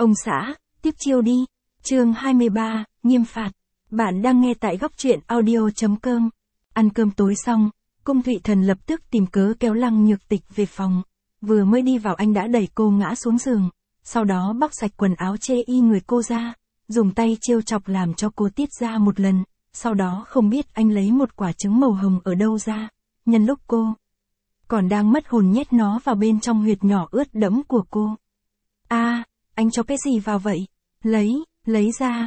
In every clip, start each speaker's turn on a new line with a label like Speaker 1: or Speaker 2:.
Speaker 1: Ông xã, tiếp chiêu đi. Chương 23, nghiêm phạt. Bạn đang nghe tại góc truyện audio.com. Ăn cơm tối xong, Cung Thụy Thần lập tức tìm cớ kéo Lăng Nhược Tịch về phòng. Vừa mới đi vào anh đã đẩy cô ngã xuống giường, sau đó bóc sạch quần áo chê y người cô ra, dùng tay trêu chọc làm cho cô tiết ra một lần, sau đó không biết anh lấy một quả trứng màu hồng ở đâu ra, nhân lúc cô còn đang mất hồn nhét nó vào bên trong huyệt nhỏ ướt đẫm của cô. Anh cho cái gì vào vậy? Lấy ra,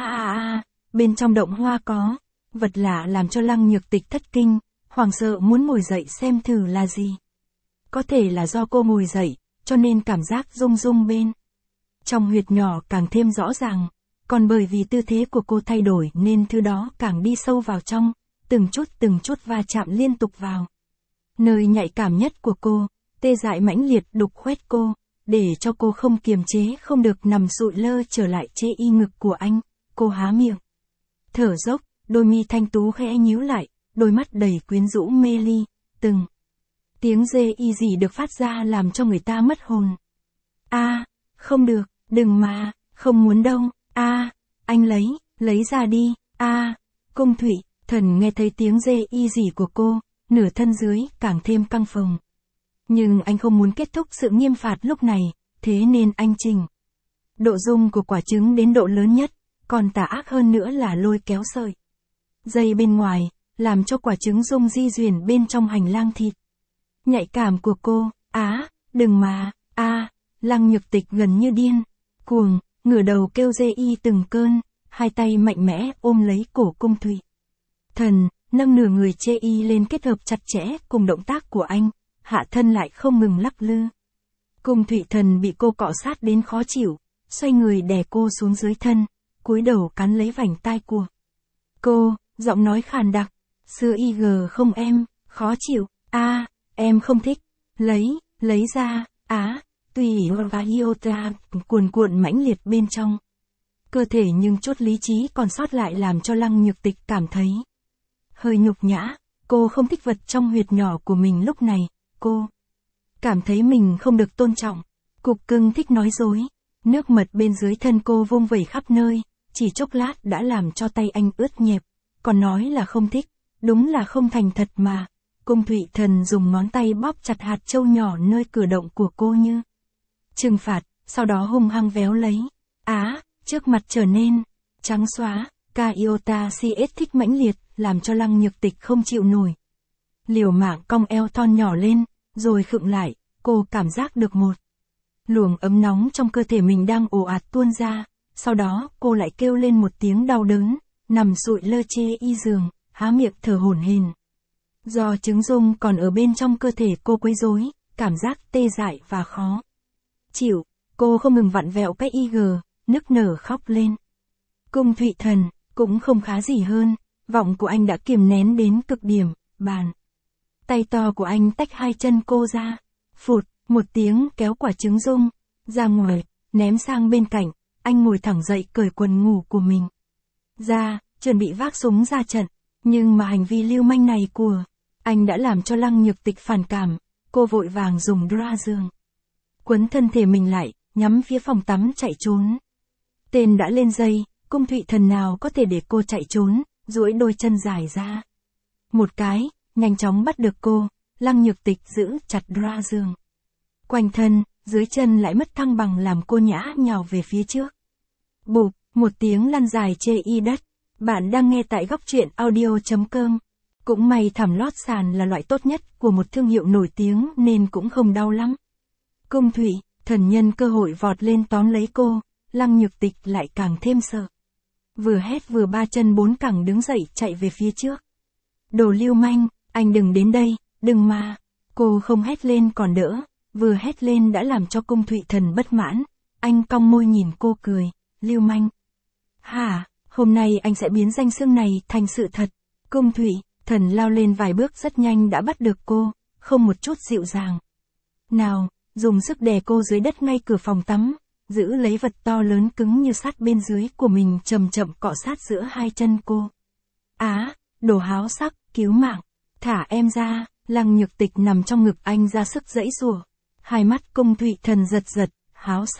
Speaker 1: bên trong động hoa có vật lạ làm cho Lăng Nhược Tịch thất kinh, hoảng sợ muốn ngồi dậy xem thử là gì. Có thể là do cô ngồi dậy, cho nên cảm giác rung rung bên trong huyệt nhỏ càng thêm rõ ràng, còn bởi vì tư thế của cô thay đổi nên thứ đó càng đi sâu vào trong, từng chút va chạm liên tục vào nơi nhạy cảm nhất của cô, tê dại mãnh liệt đục khoét cô, để cho cô không kiềm chế không được nằm sụi lơ trở lại chê y ngực của anh. Cô há miệng thở dốc, đôi mi thanh tú khẽ nhíu lại, đôi mắt đầy quyến rũ mê ly, từng tiếng dê y gì được phát ra làm cho người ta mất hồn. Không được, đừng mà, không muốn đâu. Anh lấy ra đi. Cung Thụy Thần nghe thấy tiếng dê y gì của cô, nửa thân dưới càng thêm căng phồng. Nhưng anh không muốn kết thúc sự nghiêm phạt lúc này, thế nên anh chỉnh độ rung của quả trứng đến độ lớn nhất, còn tà ác hơn nữa là lôi kéo sợi dây bên ngoài, làm cho quả trứng rung di chuyển bên trong hành lang thịt nhạy cảm của cô. Đừng mà. Lăng Nhược Tịch gần như điên cuồng, ngửa đầu kêu dê y từng cơn, hai tay mạnh mẽ ôm lấy cổ Cung Thụy Thần, nâng nửa người chê y lên kết hợp chặt chẽ cùng động tác của anh, hạ thân lại không ngừng lắc lư. Cung Thụy Thần bị cô cọ sát đến khó chịu, xoay người đè cô xuống dưới thân, cúi đầu cắn lấy vành tai của cô, giọng nói khàn đặc, xưa IG không em, khó chịu. Em không thích. Lấy ra. Tùy và iota cuồn mãnh liệt bên trong cơ thể, nhưng chút lý trí còn sót lại làm cho Lăng Nhược Tịch cảm thấy hơi nhục nhã. Cô không thích vật trong huyệt nhỏ của mình lúc này, cô cảm thấy mình không được tôn trọng. Cục cưng thích nói dối, nước mật bên dưới thân cô vung vẩy khắp nơi, chỉ chốc lát đã làm cho tay anh ướt nhẹp, còn nói là không thích, đúng là không thành thật mà. Cung Thụy Thần dùng ngón tay bóp chặt hạt châu nhỏ nơi cửa động của cô như trừng phạt, sau đó hung hăng véo lấy. Trước mặt trở nên trắng xóa, iota CS thích mãnh liệt, làm cho Lăng Nhược Tịch không chịu nổi. Liều mạng cong eo thon nhỏ lên, rồi khựng lại, cô cảm giác được một luồng ấm nóng trong cơ thể mình đang ồ ạt tuôn ra, sau đó cô lại kêu lên một tiếng đau đớn, nằm sụi lơ chê y giường, há miệng thở hổn hển. Do trứng rung còn ở bên trong cơ thể cô quấy rối, cảm giác tê dại và khó chịu, cô không ngừng vặn vẹo cái IG, nức nở khóc lên. Cung Thụy Thần cũng không khá gì hơn, vọng của anh đã kiềm nén đến cực điểm, bàn tay to của anh tách hai chân cô ra, phụt một tiếng kéo quả trứng rung ra ngoài, ném sang bên cạnh. Anh ngồi thẳng dậy cởi quần ngủ của mình ra, chuẩn bị vác súng ra trận, nhưng mà hành vi lưu manh này của anh đã làm cho Lăng Nhược Tịch phản cảm. Cô vội vàng dùng dra giường quấn thân thể mình lại, nhắm phía phòng tắm chạy trốn. Tên đã lên dây, Cung Thụy Thần nào có thể để cô chạy trốn, duỗi đôi chân dài ra một cái, nhanh chóng bắt được cô. Lăng Nhược Tịch giữ chặt dra giường quanh thân, dưới chân lại mất thăng bằng làm cô nhã nhào về phía trước. Bụp, một tiếng lăn dài chê y đất. Bạn đang nghe tại góc truyện audio.com. Cũng may thảm lót sàn là loại tốt nhất của một thương hiệu nổi tiếng nên cũng không đau lắm. Cung Thụy Thần nhân cơ hội vọt lên tóm lấy cô, Lăng Nhược Tịch lại càng thêm sợ. Vừa hét vừa ba chân bốn cẳng đứng dậy chạy về phía trước. Đồ lưu manh, anh đừng đến đây, đừng mà. Cô không hét lên còn đỡ, vừa hét lên đã làm cho Cung Thụy Thần bất mãn. Anh cong môi nhìn cô cười, lưu manh. Hả, hôm nay anh sẽ biến danh xưng này thành sự thật. Cung Thụy Thần lao lên vài bước rất nhanh đã bắt được cô, không một chút dịu dàng nào, dùng sức đè cô dưới đất ngay cửa phòng tắm, giữ lấy vật to lớn cứng như sắt bên dưới của mình chậm chậm cọ sát giữa hai chân cô. Đồ háo sắc, cứu mạng, thả em ra. Lăng Nhược Tịch nằm trong ngực anh ra sức giãy giụa. Hai mắt Cung Thụy Thần giật giật, háo sắc,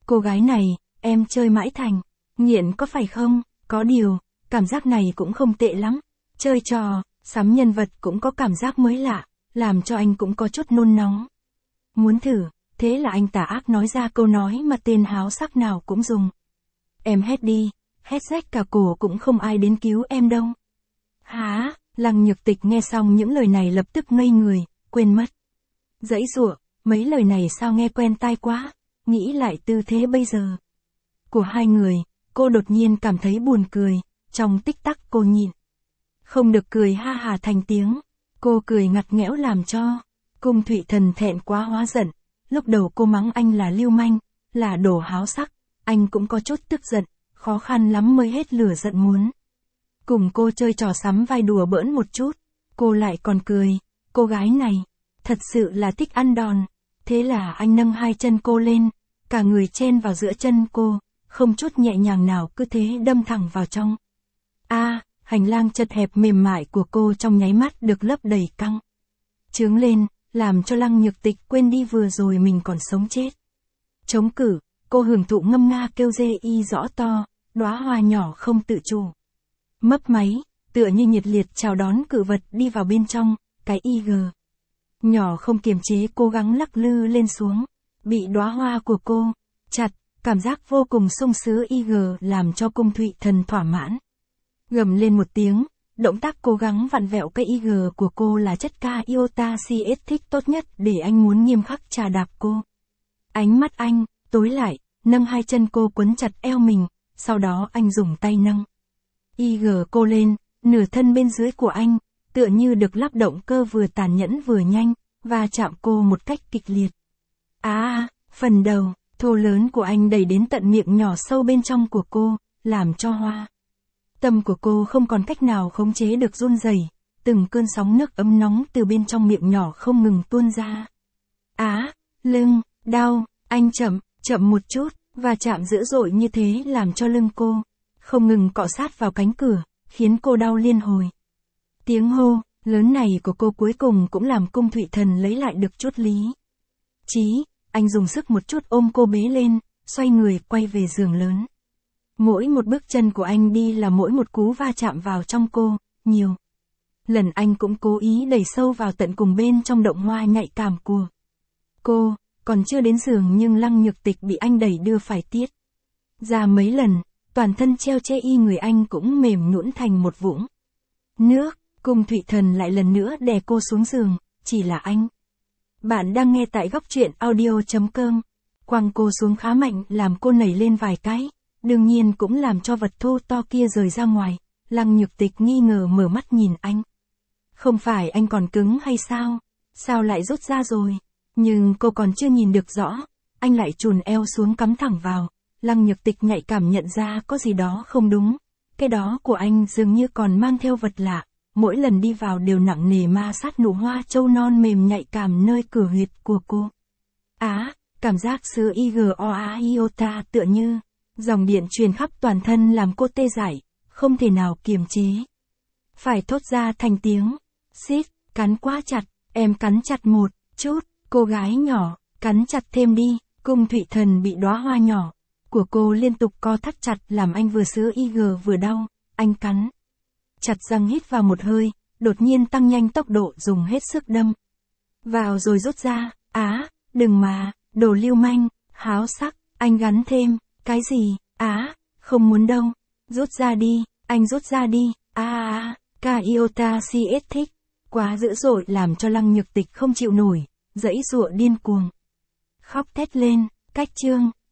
Speaker 1: Cô gái này, em chơi mãi thành nghiện có phải không? Có điều, cảm giác này cũng không tệ lắm. Chơi trò, sắm nhân vật cũng có cảm giác mới lạ, làm cho anh cũng có chút nôn nóng. Muốn thử, thế là anh tà ác nói ra câu nói mà tên háo sắc nào cũng dùng. Em hét đi, hét rách cả cổ cũng không ai đến cứu em đâu. Hả? Lăng Nhược Tịch nghe xong những lời này lập tức ngây người, quên mất. Giãy giụa, mấy lời này sao nghe quen tai quá, nghĩ lại tư thế bây giờ của hai người, cô đột nhiên cảm thấy buồn cười, trong tích tắc cô nhịn không được cười ha hà thành tiếng. Cô cười ngặt nghẽo làm cho Cung Thụy Thần thẹn quá hóa giận. Lúc đầu cô mắng anh là lưu manh, là đồ háo sắc, anh cũng có chút tức giận, khó khăn lắm mới hết lửa giận muốn cùng cô chơi trò sắm vai đùa bỡn một chút. Cô lại còn cười, cô gái này thật sự là thích ăn đòn. Thế là anh nâng hai chân cô lên, cả người chen vào giữa chân cô, không chút nhẹ nhàng nào, cứ thế đâm thẳng vào trong. Hành lang chật hẹp mềm mại của cô trong nháy mắt được lấp đầy căng chướng lên, làm cho Lăng Nhược Tịch quên đi vừa rồi mình còn sống chết. Chống cử, cô hưởng thụ ngâm nga kêu dê y rõ to, đóa hoa nhỏ không tự chủ mấp máy, tựa như nhiệt liệt chào đón cự vật đi vào bên trong. Cái IG nhỏ không kiềm chế cố gắng lắc lư lên xuống, bị đóa hoa của cô chặt, cảm giác vô cùng sung sướng IG làm cho Cung Thụy Thần thỏa mãn. Gầm lên một tiếng, động tác cố gắng vặn vẹo cái IG của cô là chất ca iota CS thích tốt nhất để anh muốn nghiêm khắc chà đạp cô. Ánh mắt anh tối lại, nâng hai chân cô quấn chặt eo mình, sau đó anh dùng tay nâng IG cô lên, nửa thân bên dưới của anh tựa như được lắp động cơ vừa tàn nhẫn vừa nhanh, và chạm cô một cách kịch liệt. Phần đầu thô lớn của anh đẩy đến tận miệng nhỏ sâu bên trong của cô, làm cho hoa tâm của cô không còn cách nào khống chế được run rẩy, từng cơn sóng nước ấm nóng từ bên trong miệng nhỏ không ngừng tuôn ra. Lưng đau, anh chậm một chút, và chạm dữ dội như thế làm cho lưng cô không ngừng cọ sát vào cánh cửa, khiến cô đau liên hồi. Tiếng hô lớn này của cô cuối cùng cũng làm Cung Thụy Thần lấy lại được chút lý trí. Anh dùng sức một chút ôm cô bế lên, xoay người quay về giường lớn. Mỗi một bước chân của anh đi là mỗi một cú va chạm vào trong cô. Nhiều lần anh cũng cố ý đẩy sâu vào tận cùng bên trong động hoa nhạy cảm của cô. Còn chưa đến giường nhưng Lăng Nhược Tịch bị anh đẩy đưa phải tiết ra mấy lần, toàn thân treo che y người anh cũng mềm nhũn thành một vũng nước. Cung Thụy Thần lại lần nữa đè cô xuống giường, chỉ là anh. Bạn đang nghe tại góc truyện audio.com. Quăng cô xuống khá mạnh làm cô nảy lên vài cái, đương nhiên cũng làm cho vật thô to kia rời ra ngoài. Lăng Nhược Tịch nghi ngờ mở mắt nhìn anh. Không phải anh còn cứng hay sao? Sao lại rút ra rồi? Nhưng cô còn chưa nhìn được rõ, anh lại chùn eo xuống cắm thẳng vào. Lăng Nhược Tịch nhạy cảm nhận ra có gì đó không đúng. Cái đó của anh dường như còn mang theo vật lạ. Mỗi lần đi vào đều nặng nề ma sát nụ hoa châu non mềm nhạy cảm nơi cửa huyệt của cô. Cảm giác sự IGOA iota tựa như dòng điện truyền khắp toàn thân làm cô tê dại, không thể nào kiềm chế. Phải thốt ra thành tiếng. Xít, cắn quá chặt, em cắn chặt một chút, cô gái nhỏ, cắn chặt thêm đi. Cung Thụy Thần bị đóa hoa nhỏ của cô liên tục co thắt chặt làm anh vừa sữa IG vừa đau. Anh cắn chặt răng hít vào một hơi, đột nhiên tăng nhanh tốc độ dùng hết sức đâm vào rồi rút ra. Đừng mà, đồ lưu manh, háo sắc, anh gắn thêm, cái gì? Không muốn đâu, rút ra đi, anh rút ra đi. Ca iota CS thích, quá dữ dội làm cho Lăng Nhược Tịch không chịu nổi, giãy giụa điên cuồng, khóc thét lên. Cách chương